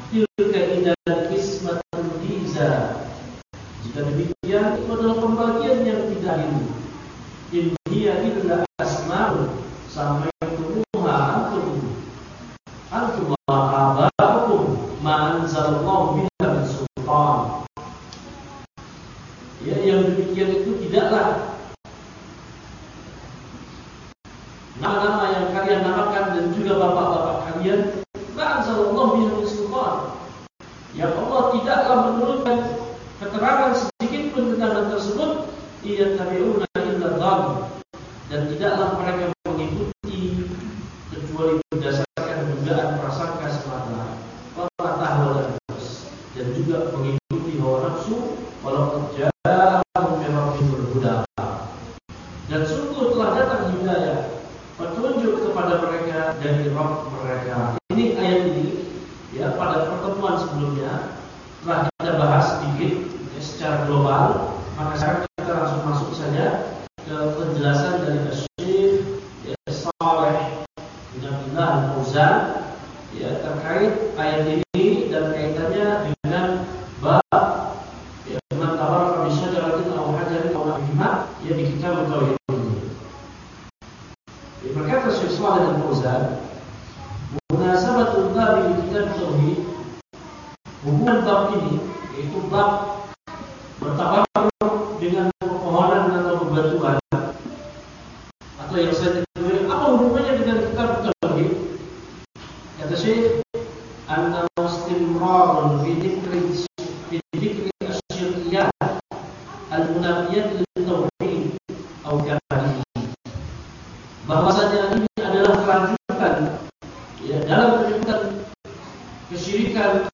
tilka idzan qismatun diza. Jika demikian, itu adalah pembagian yang tidak adil. In hiya illa asma'un sammaytumuha antum wa aba'ukum ma anzalallahu biha min sultan. Ya, yang demikian itu tidaklah nama-nama yang kalian namakan dan juga bapak-bapak kalian, ma anzalallahu biha min sultan. Ya, Allah tidaklah menurunkan keterangan sedikit pun tentang hal tersebut. Ia tabi'una illa dhann, dan tidaklah mereka mengikuti kecuali berdasarkan dugaan prasangka semata. Wala tahwa dan juga mengikuti hawa nafsu walau ja'ahum min rabbihil huda. Dan sungguh telah datang hidayah, petunjuk kepada mereka dari Rabb mereka. Ini ayat ini ya, pada pertemuan sebelumnya telah kita bahas sedikit ya, secara global. Maka sekarang kita langsung masuk saja ke penjelasan dari Syekh ya, Shalih bin Abdullah Al-Fauzan ya, terkait ayat ini dan kaitannya dengan bab ya, man tabaraka bi syajaratin aw hajarin aw nahwiha ya, di kitab tauhid ini. Ya, berkata Syekh Shalih Al-Fauzan, munasabatul bab di kitab tauhid, hubungan bab ini yaitu bab bertabaruk dengan pepohonan atau bebatuan, atau yang saya tulis apa hubungannya dengan kitab tauhid? Kata Syekh, anna istimrarun fi dzikri asyiriyat al-munafiyat lil-tauhid atau kamalihi, bahwasanya ini adalah kelanjutan ya, dalam menyebutkan kesyirikan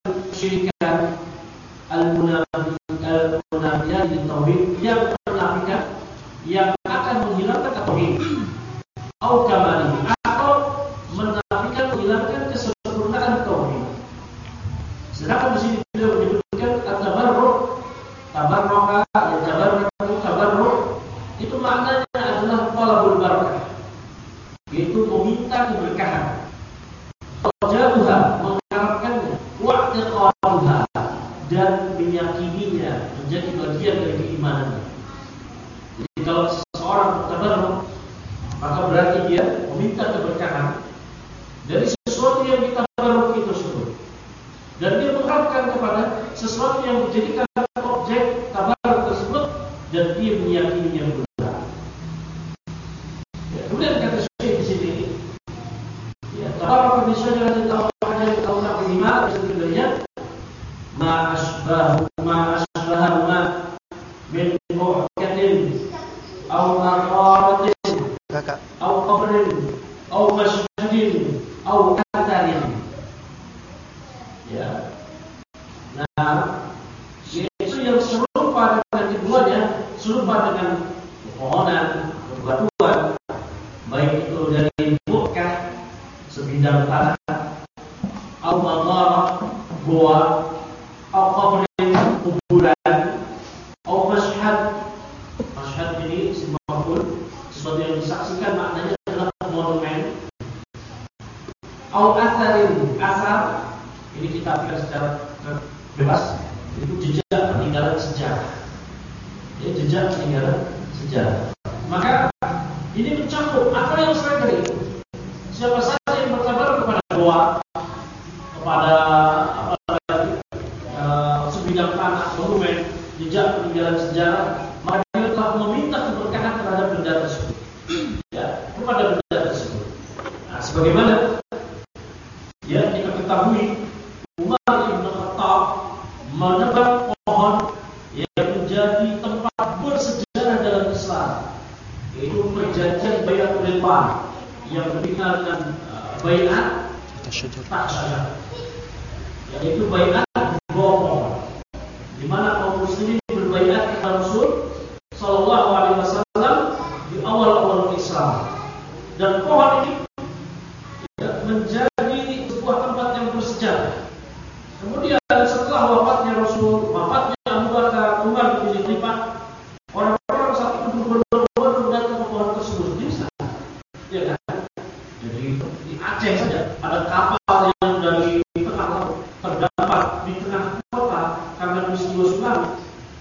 al-munafiyat lil-tauhid, yang menafikan, yang akan menghilangkan tauhid atau kamalihi, atau menafikan, menghilangkan kesempurnaan tauhid. Sedangkan di sini beliau menyebutkan at-tabarruk, tabarruka, ya tabarruk itu maknanya adalah talabul barakah, yaitu meminta keberkahan, rajaha, mengharapkannya, wa'tiqaduha, dan meyakininya menjadi bagian dari keimanannya. Jadi kalau seseorang tabarruk, maka berarti dia meminta keberkahan dari sesuatu yang ditabarruki tersebut, dan dia mengharapkan kepada sesuatu yang dijadikan objek tabarruk tersebut, dan dia meyakininya pula. Ya, kemudian kata Syekh di sini, ya, tabarruk bi syajaratin aw hajarin aw nahwiha, sebenarnya ma asbahu min mu'katin aw maqaratin aw qabrin aw masjidin aw atharin. Ya. Nah, yaitu yang serupa dengan keduanya, serupa dengan pepohonan, bebatuan, baik itu dari mu'kah, sebidang tanah, aw maqarah, goa, aw qabrin, kuburan, aw mashhad. Mashhad ini sesuatu yang disaksikan, maknanya adalah monumen. Aw atharin, asar, ini kita artikan secara bebas, itu jejak peninggalan sejarah. Ya, jejak peninggalan sejarah. Maka ini mencakup apa yang selain dari itu. Siapa saja yang bertabaruk kepada goa, kepada sebidang tanah, monumen, jejak peninggalan sejarah, maka dia telah meminta keberkahan terhadap benda tersebut, ya, kepada benda tersebut. Nah, sebagaimana ya kita ketahui, Umar bin Khattab menebang pohon yang menjadi tempat bersejarah dalam Islam, yaitu perjanjian Bai'atul Ridwan yang dikenal dengan Bai'at Tasyajar, yaitu Bai'at pohon, di mana kaum muslimin berbaiat kepada Rasul sallallahu alaihi wasallam di awal-awal Islam. Dan pohon ini ya, menjadi sebuah tempat yang bersejarah. Kemudian setelah wafatnya Rasul, wafatnya Abu Bakar, Umar bin Khattab, orang-orang saat itu berbondong-bondong datang ke pohon tersebut di sana. Ya kan? Jadi di Aceh saja ada kapal yang dari tengah laut terdampar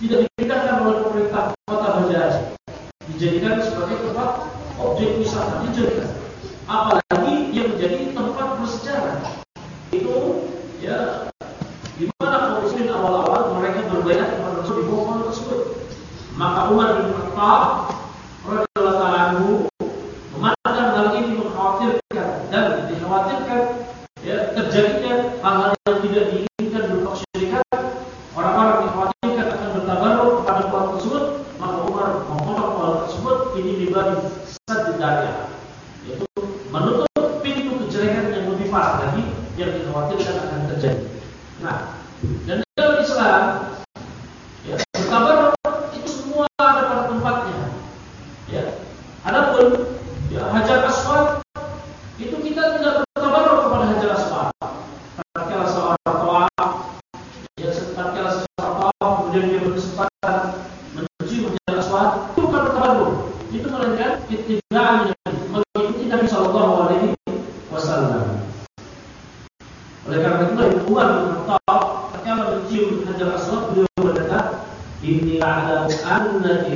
tidak dipindahkan oleh pemerintah kota Banda Aceh, dijadikan sebagai tempat objek wisata, dijadikan. Apalagi yang menjadi tempat bersejarah itu ya, di mana kaum muslimin awal-awal mereka berbaiat kepada Rasul di bawah tersebut. Maka Umar bin Khattab radhiyallahu ta'ala anhu memandang hal ini mengkhawatirkan dan dikhawatirkan ya, terjadinya hal-hal yang tidak diinginkan berupa kesyirikan. Orang-orang dikhawatirkan akan bertabarruk kepada pohon tersebut, maka Umar memotong pohon tersebut. Ini dibagi satu daya, yaitu menutup pintu kejelekan yang lebih parah lagi yang dikhawatirkan akan terjadi. Nah, dan dalam Islam ya, bertabarruk itu semua ada pada tempatnya. Ya. Adapun ya, Hajar Aswad itu kita tidak bertabarruk kepada Hajar Aswad. Tatkala seorang tawaf, ya, tatkala seorang tawaf kemudian dia berkesempatan menuju Hajar Aswad, itu bukan bertabarruk. Itu melainkan ittiba'an, mengikuti Nabi sallallahu alaihi wasallam. Oleh karena itu Umar bin Khattab tatkala mencium Hajar Aswad, beliau berkata, "Inni a'lamu annaka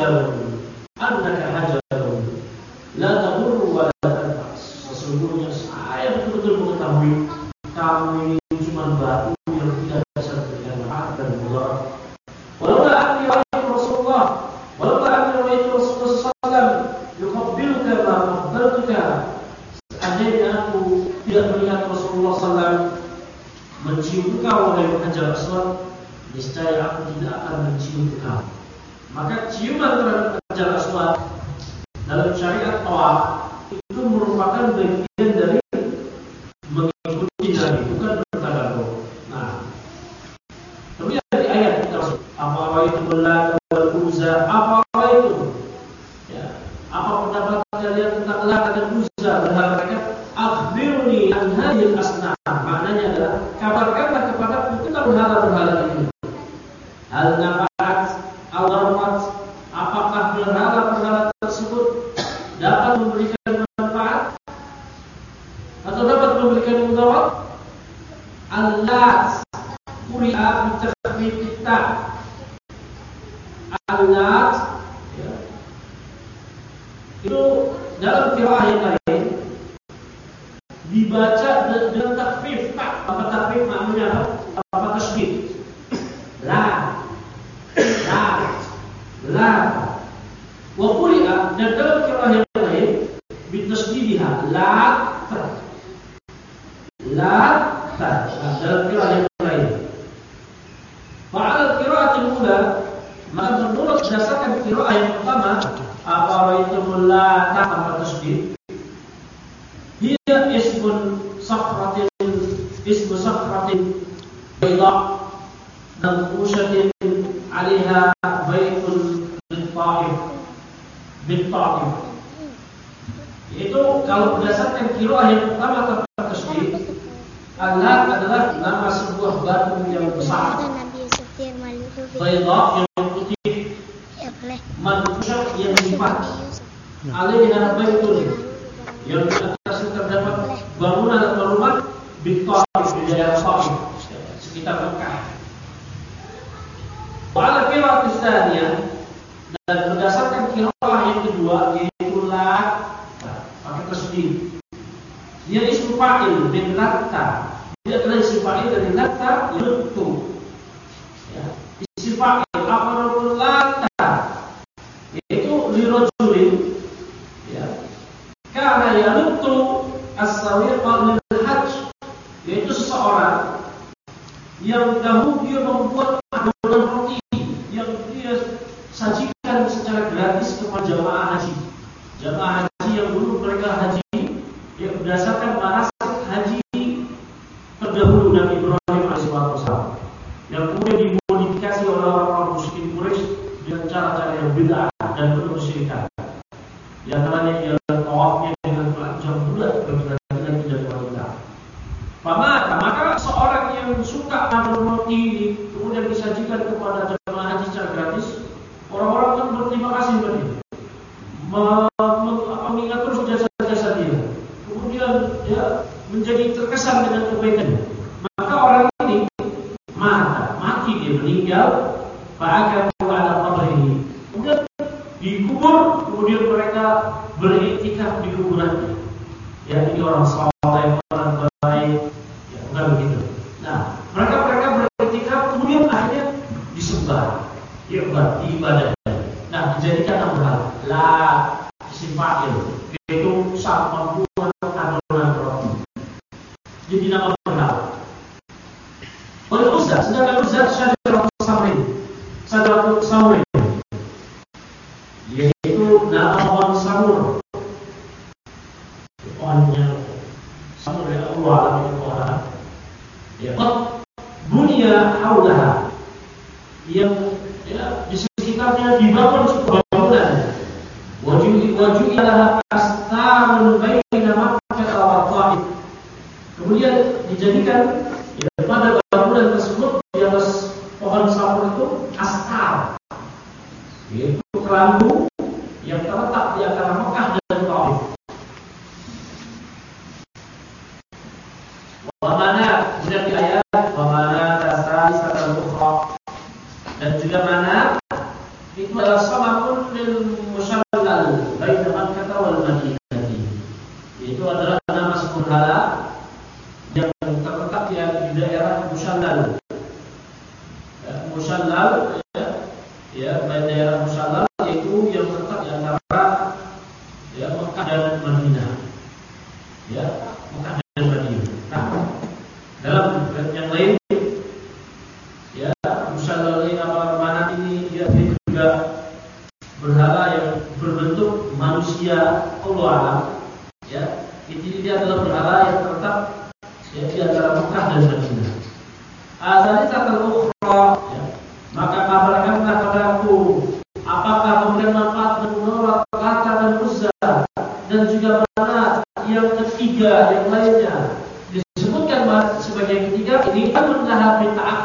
hajarun la tadur wa la tanfas." Sesungguhnya saya betul-betul mengetahui kamu ini cuma batu yang tidak bisa memberikan manfaat dan mudarat. Walaupun anni ra'aytu Rasulullah sallallahu alaihi wasallam yuqabbiluka ma qabbaltuka, seandainya aku tidak melihat Rasulullah SAW mencium engkau oleh Hajar Aswad, niscaya aku tidak akan mencium engkau. Maka ciuman terhadap Hajar Aswad dalam syariat tawaf itu merupakan bagian dari mengikuti Nabi, bukan bertabarruk. Nah, kemudian di ayat kita masuk, apa itu Lat wal Uzza, apa itu? Ya, apa pendapat kalian tentang Lat dan Uzza, berhala mereka? Akhbirni an hadhil asnam. Maknanya adalah kabarkanlah kepadaku tentang berhala-berhala ini. Hal nafa'at aw darrat, apakah berhala-berhala tersebut dapat memberikan manfaat atau dapat memberikan mudarat? Al-Lat quri'a bi takhfif ta. Al-Lat ya, itu dalam qiraah yang lain dibaca dengan takhfif ta. Apa takhfif maknanya apa? Apa tasydid? La. Wa quri'a, dan dalam qiraah yang lain bitasydidha la. Dalam qiraah yang lain. Fa'al qiraatul ula, maka menurut berdasarkan qiraah yang pertama, apa ra'aitumul la tanpa tasydid, hiya ismu sakhratin bayda manqushatin 'alaiha baitun bin-Ta'if. Itu kalau berdasarkan qiraah yang pertama tanpa tasydid, Al-Lat adalah nama sebuah batu yang besar, bayda yang putih, manqushah yang lipat, 'alaiha baitun yang di atasnya terdapat bangunan atau rumah bin-Ta'if, di daerah Ta'if, sekitar Mekah. Wa'ala qiraat tsaniyah, dan berdasarkan qiraah yang kedua yaitu Lat pakai tasydid, dia ismu fa'il bin latta, dia adalah ismu fa'il dari latta yaluttu. Ya, ismu fa'il amarul latta yaitu lirajulin ya, karena yaluttu as-sawiqa lil hajj, yaitu seseorang yang dahulu dia membuat adonan roti yang dia sajikan secara gratis kepada jamaah haji. Jamaah haji yang dulu mereka haji ya, berdasarkan manasik haji terdahulu Nabi Ibrahim alaihissalam, yang kemudian dimodifikasi oleh orang-orang musyrikin Quraisy dengan cara-cara yang bid'ah dan penuh kesyirikan. Di antaranya ialah tawafnya dengan telanjang bulat bagi laki-laki dan wanita. Maka seorang yang suka makan roti ini kemudian disajikan kepada jemaah haji secara gratis, orang-orang akan berterima kasih kepada dia, mengingat terus jasa-jasa dia, kemudian dia menjadi terkesan dengan kebaikannya. Maka orang ini mati, dia meninggal fa'akafu ala qabrihi. Kemudian dikubur, kemudian mereka beriktikaf di kuburannya. Ya, ini orang saleh, orang baik, ya, bukan begitu. Nah, mereka beriktikaf, kemudian akhirnya disembah, diibadahkan. Nah, dijadikan berhala. La isim fa'il, yaitu saat membuat adonan roti. Jadi nama berhala. Oleh Uzza, sedangkan Uzza Syajaratul Samrin, yaitu nama pohon samur. Pohonnya samur ya Allah alam pohon. Ya, bunya haulaha, yang ya, di sekitarnya dibangun sebuah bangunan. Waju'ilaha astarun baina Makkah wa Taif. Kemudian dijadikan ya, pada bangunan tersebut di atas pohon samur itu astar, yaitu kelambu yang terletak di antara Mekah dan Taif. Wamana, kemudian di ayat wamana tasalisatan ukhra, dan juga mana itu adalah samakun lil musyallal baina Makkah wal Madinah, yaitu adalah nama sebuah berhala yang terletak di daerah Musyallal. Musyallal ya, daerah Musyallal yaitu yang terletak di antara ya Mekah dan Madinah. Ya, Mekah dan Madinah. Nah, dalam yang lain ya Musyallal ini mana ini dia juga berhala yang berbentuk manusia, Allah alam. Ya, ini dia adalah berhala yang terletak ya, di antara Mekah dan Madinah. Azali tatal ukhra, ya. Maka kabarkanlah padaku apakah memberikan manfaat menolak Lata dan Uzza, dan juga mana yang ketiga yang lainnya disebutkan sebagai ketiga ini adalah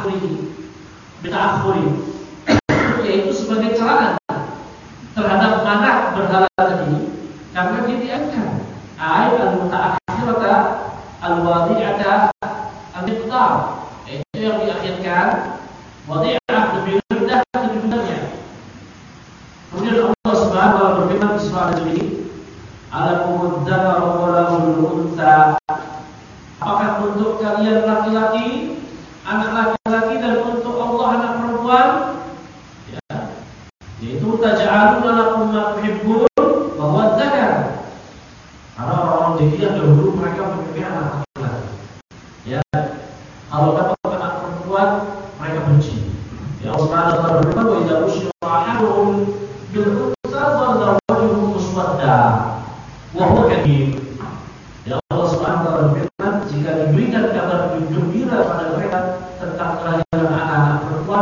bita'akhuri, yaitu sebagai celaan terhadap mana berhala tadi karena dia diangkat ayat al-muta'akhirata al-wadi'ata al-iqtar, yaitu yang diakhirkan wadi'ah lebih rendah lebih benarnya. Kemudian Allah Subhanahu wa taala berfirman di surah Al-Jin, alakumud dzakaru wa lahul untha, apakah untuk kalian laki-laki anak laki-laki dan untuk Allah anak perempuan, ya, yaitu taj'aluna lakum ma tuhibbun wa huwa dzakar. Karena orang-orang jahiliyah dahulu mereka memilih anak laki-laki, ya, kalau dapat anak perempuan mereka benci. Ya Allah Subhanahu wa taala berfirman, wa idza usyira ahaduhum bil untha dhalla wajhuhu muswadda wa huwa kadhib. Ya Allah Subhanahu wa taala berfirman, jika diberikan kabar gembira pada mereka tentang kelahiran anak-anak perempuan,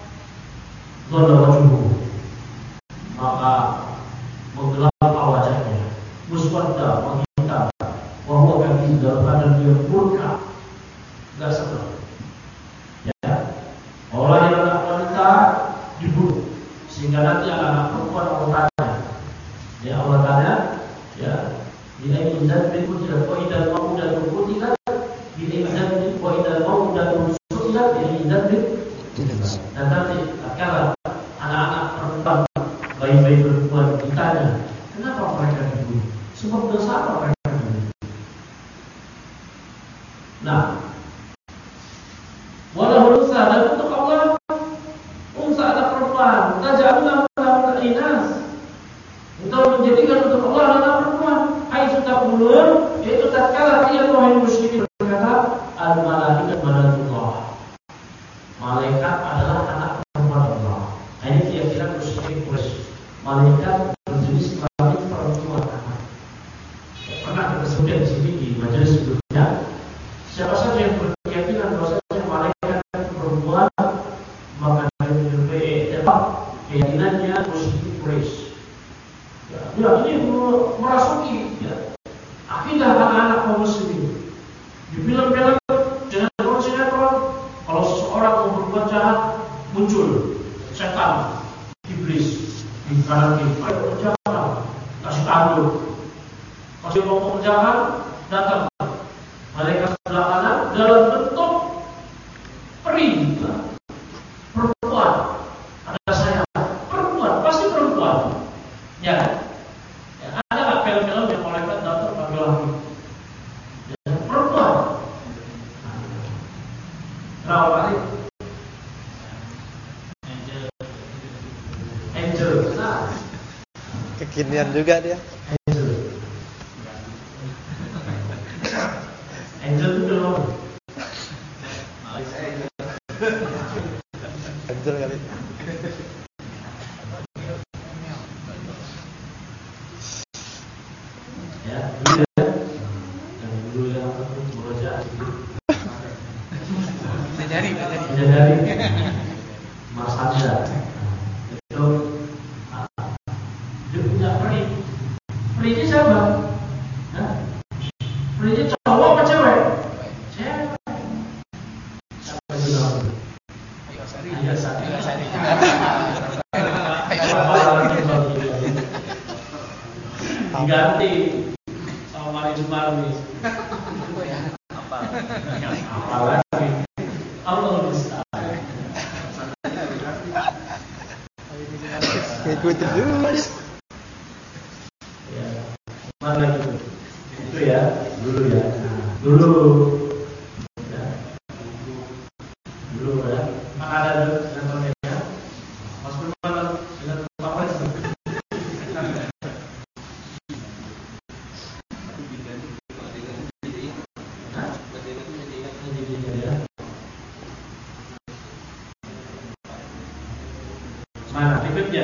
dhalla wajhuhu, maka menggelap wajahnya, muswadda, menghitam, wa huwa kadhib, dalam keadaan dia murka, enggak senang. Ya, orang yang anak wanita dibunuh sehingga nanti anak perempuan Allah tanya, ya Allah tanya, ya, bila inzal bin kutilat wa idal mau'udatu kutilat, bila inzal bin wa idal mau'udatu su'ilat, bila inzal bin kutilat. Dan nanti kala anak-anak perempuan, bayi-bayi perempuan ditanya, kenapa mereka dibunuh? Sebab dosa apa mereka dibunuh? Nah, walau unsa, dan untuk Allah unsa anak perempuan, taj'aluna lahum inas, untuk menjadikan untuk Allah anak perempuan. Aisyah taqulun, yaitu tatkala kalian wahai musyrikin berkata, al malaikat banatullah, malaikat adalah anak perempuan Allah. Ini keyakinan musyrikin Quraisy. Malaikat berjenis kelamin perempuan anak. Pernah kita sebutkan di sini di majelis sebelumnya, siapa saja yang berkeyakinan bahwasanya malaikat perempuan, maka dia keyakinannya musyrikin Quraisy. Ya, ini merasuki ya, akidah anak-anak kaum muslimin. Di film-film, sinetron, kalau seseorang mau berbuat jahat, muncul setan, iblis di kanan kiri. Ayo jangan, kasih tanduk, kasih ngomong jangan, datang malaikat sebelah kanan dalam bentuk peri, perempuan, Berapa kali? Angel. Nah, kekinian juga dia. Angel itu belum. Angel kali. Ya, dulu ya. Yang dulu yang beroja itu. Menyadari masanya. Itu dia punya peri. Perinya siapa? Perinya cowok apa cewek? Cewek. Siapa itu namanya? Ayo Sari. Diganti sama Mari Sumarmi. Apa lagi? Allah Musta'an. Ngikutin terus. Ya, mana itu? Itu ya, dulu ya. Dulu. Ya. Dulu ya. Maka ada contohnya. Mas Firman dengan Pak Presiden. Mana berikutnya?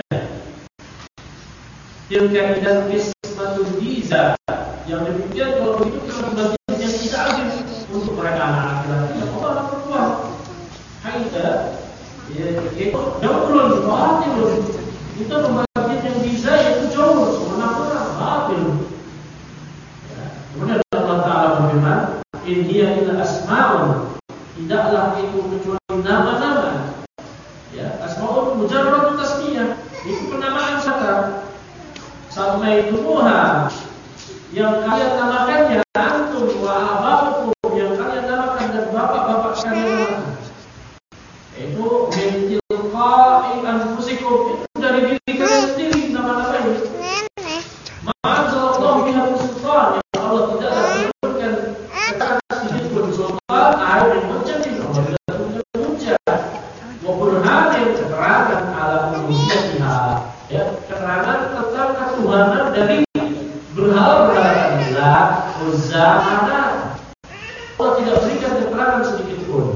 Tilka idan qismatun diza. Yang demikian kalau itu bagian yang tidak adil untuk mereka anak laki-laki atau anak perempuan. Haida, ya itu jauh batil. Itu pembagian yang diza itu jauh semena-mena batil. Kemudian Allah Taala berfirman, "In hiya illa asma'un." Tidaklah itu kecuali nama-nama. Ya, asma'un mujarrad tasmiyah. Itu penamaan saja. Samaitumuha yang kalian namakannya antum wa aba'ukum yang kalian namakan dan bapak-bapak kalian namakan. Itu min tilqa'i anfusikum, itu dari diri kalian sendiri nama-nama ini. Ma'anzalallahu biha sultan, yang Allah tidak menurunkan keterangan sedikit pun sultan ayat yang menjadi hujjah wa burhanin keterangan ala uluhiyatiha, ya, keterangan tentang ketuhanan dari berhala-berhala Lat, Uzza, Manat. Allah tidak berikan keterangan sedikit pun.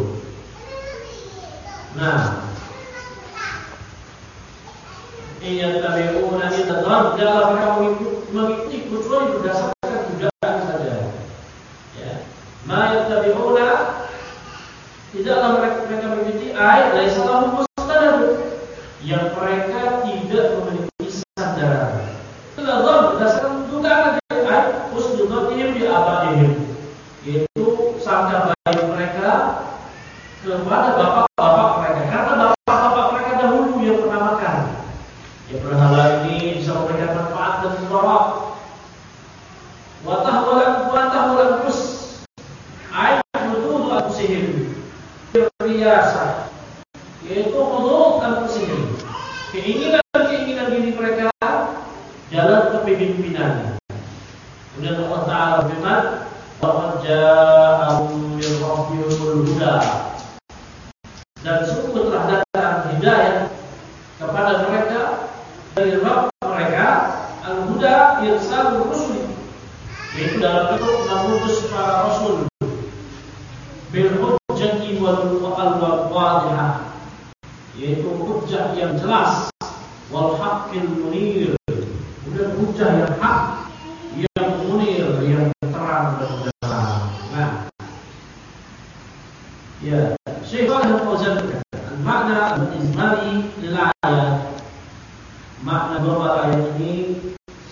Nah, ia tabi'una illa dhann, dalam mereka mengikuti kecuali berdasarkan dugaan saja. Ya, ma yattabi'una, tidaklah mereka mengikuti ayat laisa lahum mustanad, yang mereka tidak memiliki sandaran. Illa dhann, berdasarkan dugaan saja. Ayat usdudhatihim bi abaihim, yaitu sangka baik mereka kepada bapak-bapak mereka, karena bapak-bapak mereka dahulu yang pernah makan. Ya, berhala ini bisa memberikan manfaat dan mudarat. Watahwalan kus ayat nuduh al-sihir berriasa, yaitu nuduh al-sihir, keinginan diri mereka jalan kepemimpinan. Kemudian Allah Ta'ala berfirman, wa ja'ahum min rabbihimul huda, dan sungguh telah datang hidayah kepada mereka dari Rabb mereka, al-huda irsalur rusul, yaitu dalam bentuk mengutus para rasul, bil hujjati wal wadihah, yaitu hujjah yang jelas, wal haqqil munir, kemudian hujjah yang hak, yang munir, yang terang dan jelas. Nah, ya, Syekh Al-Fauzan makna al-izmari lil ayat, makna global ayat ini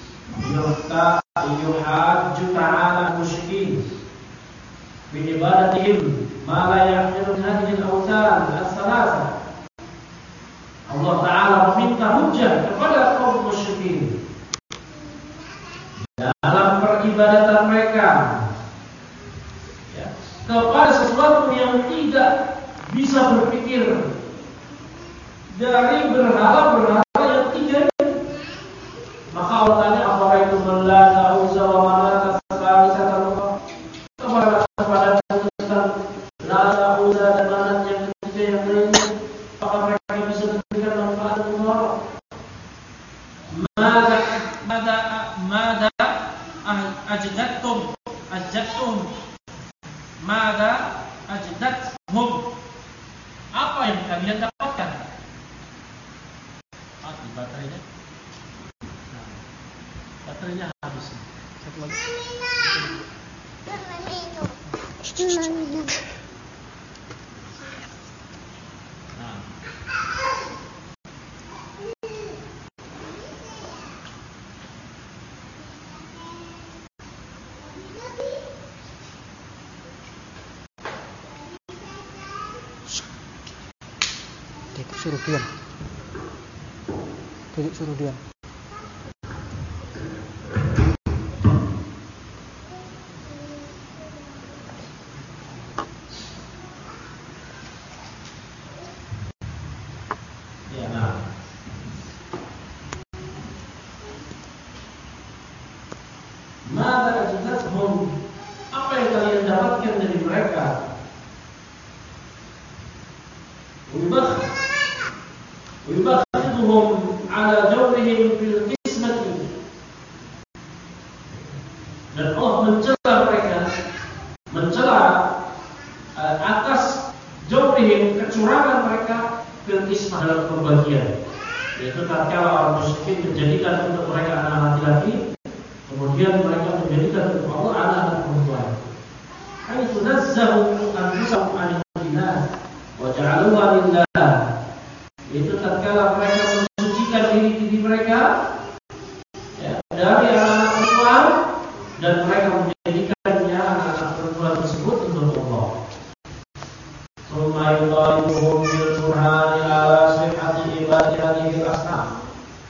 yuhajju ta'ala musyrikin bi ibadatihim ma la yahmilu hadhihi al-awthan as-salasa. Allah Ta'ala meminta hujjah kepada kaum musyrikin dalam peribadatan mereka, ya, kepada sesuatu yang tidak bisa berpikir dari berhala-berhala yang tiga ini. Maka Allah tanya, apa itu Lata, Uzza wa Manat as-salisata, kepada tentang Lata, Uzza dan Manat yang kalian dapatkan. Mati baterainya. Nah, baterainya habis. Satu lagi. Nah. Suruh diam. Dedek suruh diam. Ya, nah. Maka ajzathum, apa yang kalian dapatkan dari mereka? ويبخذهم على جورهم في القسمة, dan Allah mencela mereka, mencela atas jawrihim, kecurangan mereka, fil qismah, dalam pembagian, yaitu tatkala orang musyrikin menjadikan untuk mereka anak laki-laki, kemudian mereka menjadikan untuk Allah anak perempuan. Haitsu nazzahu anfusahum 'anil dinah wa ja'aluha lillah, itu tatkala mereka mensucikan diri mereka, ya, dari anak-anak perempuan, dan mereka menjadikannya anak-anak perempuan tersebut untuk Allah. Tsumma yudaibuhum bil burhani ala sihhati ibadati hadhihi al-asnam.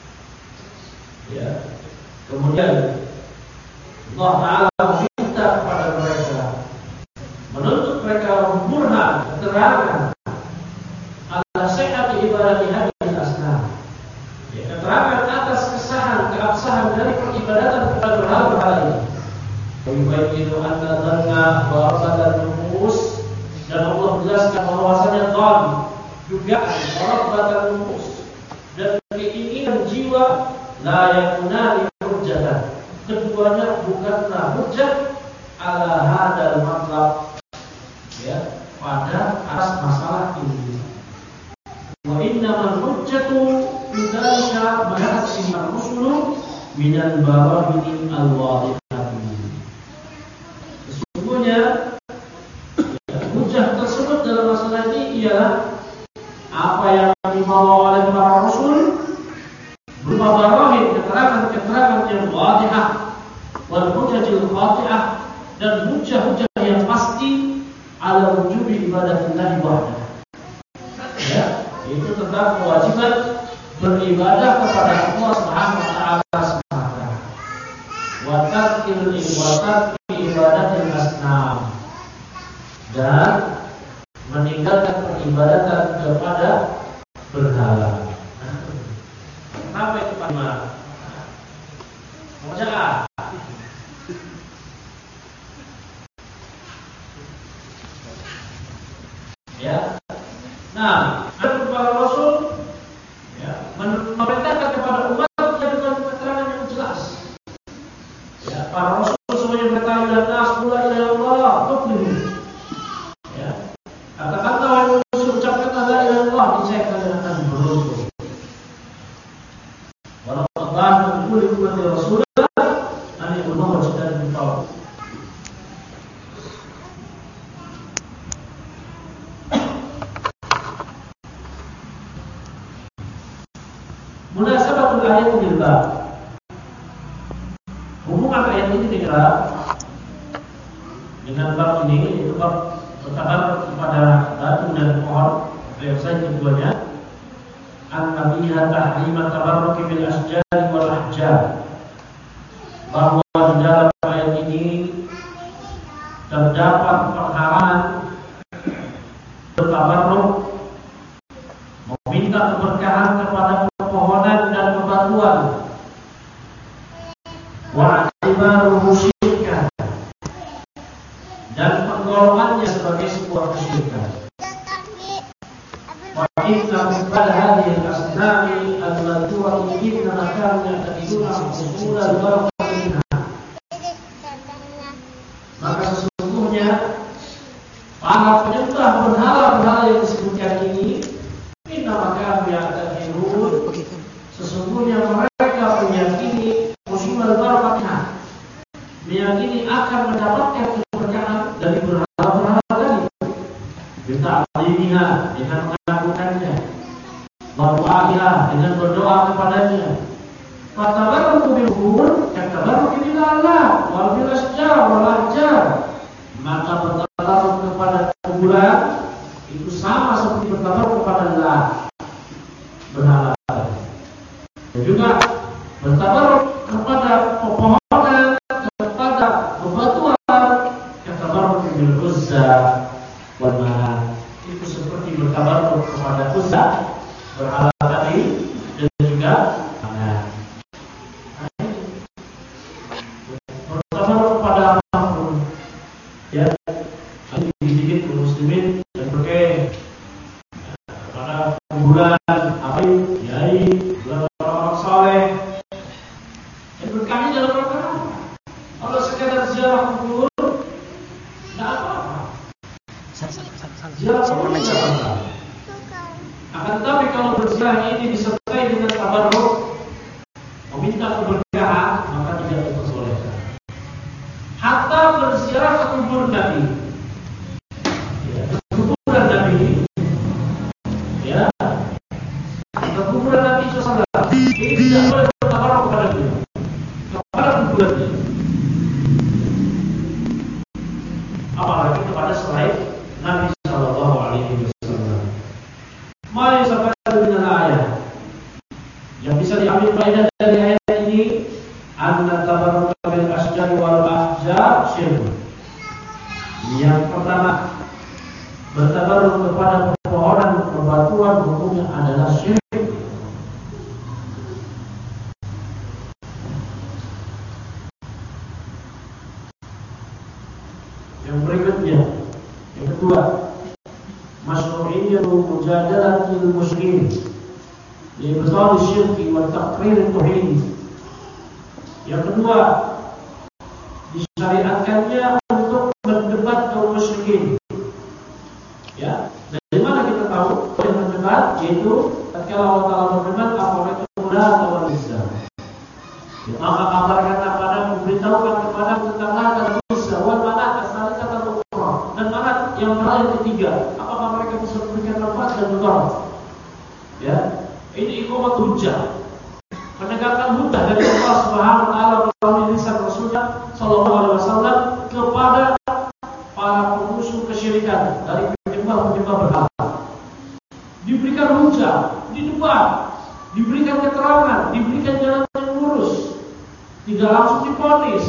Ya. Kemudian Allah Ta'ala meminta kepada mereka, menuntut mereka burhan, keterangan ala sihhati ibadati hadhihi al-asnam, ya, keterangan atas kesahan, keabsahan dari peribadatan kepada berhala-berhala ini. Yubayyinu anna dhanna wa rabbatal nufus, dan Allah menjelaskan bahwasanya dhan, dugaan, wa rabbatal nufus, dan keinginan jiwa, la yakunani hujjatan, keduanya bukanlah hujjah ala hadal matlab, ya, pada atas masalah ini. Wa innamal hujjatu bidzalika ma'asima rusulu minal barahin al-wadihati. Sesungguhnya hujjah tersebut dalam masalah ini ialah apa yang dibawa oleh para rasul berupa barahin, keterangan-keterangan yang wadihah, wal hujjatil qati'ah, dan hujjah-hujjah yang pasti ala wujubi ibadatillah wahdah. Ya, itu tentang kewajiban beribadah kepada Allah Subhanahu wa taala semata. Wa tarkil ibadatil asnam, dan meninggalkan peribadatan kepada berhala. Kenapa itu Pak Imam? Baca. Ya. Nah, para rasul, ya, memerintahkan kepada umat dengan keterangan yang jelas. Ya, para rasul semuanya berkata, "Ya nas, qul la ilaha illallah, tuflihu." Ya. Kata-kata yang ucapkan la ilaha illallah, niscaya kalian akan beruntung. Walau Allah mengumpuli umat Rasulullah, ani Allah wajibkan bertawaf. Munasabatul ayat bil bab. Hubungan ayat ini dengan bab ini, yaitu bab bertabar kepada batu dan pohon, ayat keduanya. An-nabiha tahrimat tabarruki bil asjari wal ahjar, bahwa di dalam ayat ini terdapat pengharangan bertabarruk, meminta keberkahan kepada pepohonan dan bebatuan, wa'tibaruhu syirkan, dan penggolongannya sebagai sebuah kesyirikan. Wa'inna pada hadhihi al-asnami al-madhurati inna kanu ya'taqiduna usul al-barakah minha. Maka sesungguhnya para penyembah berhala-berhala yang disebutkan ini, dengan mengagukannya, berdoa dengan berdoa kepadanya. Fatabarruku bil qubur katabarruku bil Allah wal bil asjar wal ahjar. Maka bertabarruk kepada kuburan itu sama seperti bertabarruk kepada Allah, berhala. Dan juga bertabarruk kepada pepohonan, kepada bebatuan, katabarruk bil Uzza wal Manat. Itu seperti bertabarruk kepada Uzza, berhala tadi, dan juga Manat. Bertabarruk kepada apapun, ya, ini dikit muslimin yang pakai kepada kuburan, apa yai, orang soleh, yang berkahnya dalam perkara. Kalau sekedar ziarah kubur, tidak apa-apa. Ziarah kubur tidak apa-apa. Akan tetapi kalau berziarah ini disertai dengan tabarruk, meminta keberkahan, maka tidak diperbolehkan. Hatta berziarah ke kubur Nabi, ya, ke kuburan Nabi, ya, ke kuburan Nabi SAW, ini tidak boleh bertabarruk kepada dia, kepada kuburannya, apalagi kepada selain Nabi Sallallahu Alaihi Wasallam. Mari sampai dengan ayat yang bisa diambil faedah dari ayat ini, anna tabarruk bil asjar wal ahjar syirk. Yang pertama, bertabarruk kepada pepohonan bebatuan hukumnya adalah syirik. Yang berikutnya, yang kedua, masyru'iyyatu mujadalatil musyrikin li ibtal syirki wa taqrir tauhid. Yang kedua, disyariatkannya untuk berdebat kaum musyrikin. Ya, dari mana kita tahu boleh berdebat? Yaitu ketika Allah Taala berfirman, "Apa Al-Qur'an wal Islam." Maka kabarkan kepadamu, beritahukan kepadamu tentang Lata dan Uzza wal Manat as-salisata al-ukhra, dan Manat yang lain ketiga. Apakah mereka bisa memberikan manfaat dan mudarat? Ya, ini iqamat hujjah, penegakan hujjah dari Allah Subhanahu wa taala melalui lisan Rasulnya sallallahu alaihi wasallam kepada para pemusuh kesyirikan dari penyembah-penyembah berhala. Diberikan hujjah, didebat, diberikan keterangan, diberikan jalan yang lurus, tidak langsung divonis.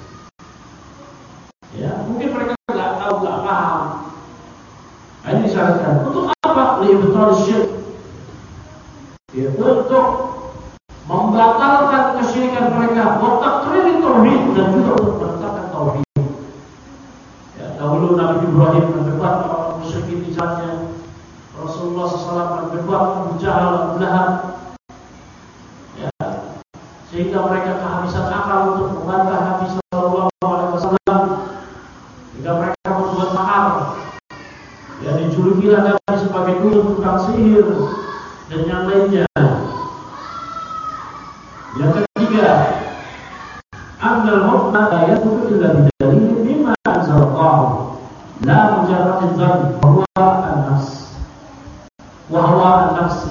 Ya, mungkin mereka tidak tahu, tidak paham. Nah, ini disyaratkan. Untuk apa? Li'ibtal syirk. Ya, untuk membatalkan kesyirikan mereka, wa taqrir tauhid, dan juga untuk menetapkan tauhid. Ya, dahulu Nabi Ibrahim berdebat orang musyrikin di zamannya, Rasulullah SAW berdebat Abu Jahal, Abu Lahab, ya, sehingga mereka kehabisan akal untuk membantah Nabi SAW, hingga mereka membuat mahar. Ya, dijulukilah Nabi sebagai dukun, tukang sihir, dan yang lainnya. Yang ketiga, annal hukma la yathbutu illa bi dalil mimma anzalallahu, la mujarrad dzann, wa huwa an-nafs, wa huwa an-nafsi.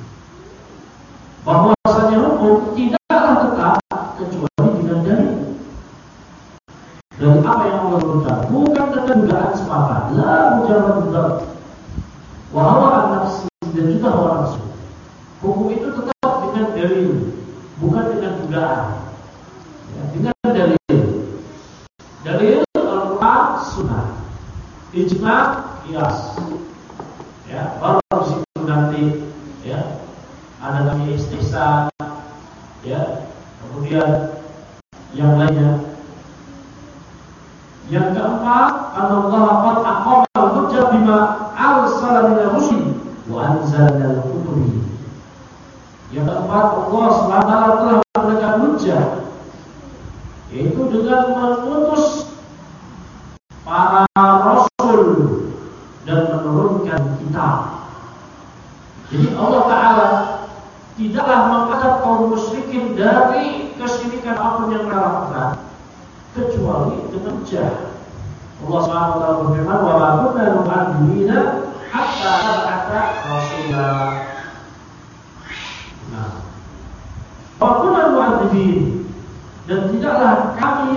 Bahwasanya hukum tidaklah tetap kecuali dengan dalil. Dari apa yang Allah berkata, bukan dengan dugaan semata, la mujarrad dzann, wa huwa an-nafsi, dan juga hawa nafsu. Hukum itu tetap dengan dalil, bukan dengan dugaan, ya, dengan dalil. Dalil Al-Quran, Sunnah, ijma, qiyas. Ya, baru di situ nanti, ya, ada lagi istihsan, ya, kemudian yang lainnya. Yang keempat, Allah qad aqama al-hujjah bima arsala min ar-rusul wa anzalna al-kutubi. Yang keempat, Allah SWT telah menegakkan hujjah, yaitu dengan mengutus para rasul dan menurunkan kitab. Jadi Allah Ta'ala tidaklah mengangkat kaum musyrikin dari kesyirikan apapun yang mereka lakukan, kecuali dengan hujjah. Allah SWT berfirman, "Wa ma kunna nu'adzibina hatta nab'atha Nah, walaupun mu'adzibin, dan tidaklah kami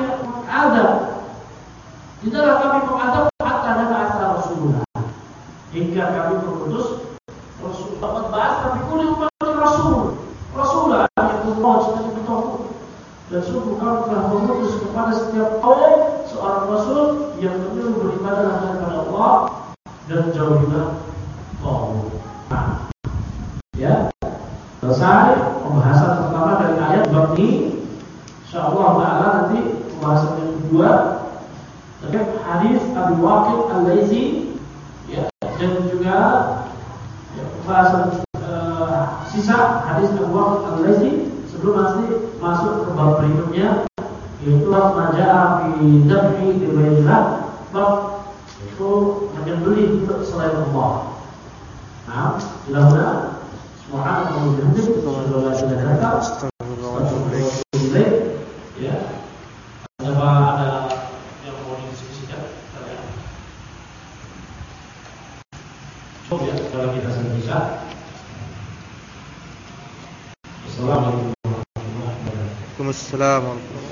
mengadab hatta nab'atha Rasulullah, hingga kami mengutus Rasul. Laqad ba'atsna fi kulli ummatin rasulan yaqulu sebagai bertobat. Dan sungguh kami telah mengutus kepada setiap kaum seorang Rasul yang menyeru beribadah kepada Allah dan jauhilah taghut. Nah, ya, selesai pembahasan pertama dari ayat bab ini. Insyaallah taala nanti pembahasan yang kedua terkait hadis Abu Waqid Al-Laitsi, ya, dan juga ya, pembahasan sisa hadis Abu Waqid Al-Laitsi sebelum nanti masuk ke bab berikutnya, yaitu maja'a fi dzabhi li ghairillah, bab itu menyembelih untuk selain Allah. Nah, mudah-mudahan subhanallah wa bihamdihi asyhadu an la ilaha illa anta astaghfiruka wa atubu ilaik. Ya. Ada yang mau didiskusikan? Coba ya, kalau kita bisa. Assalamualaikum warahmatullahi wabarakatuh. Waalaikumsalam warahmatullahi wabarakatuh.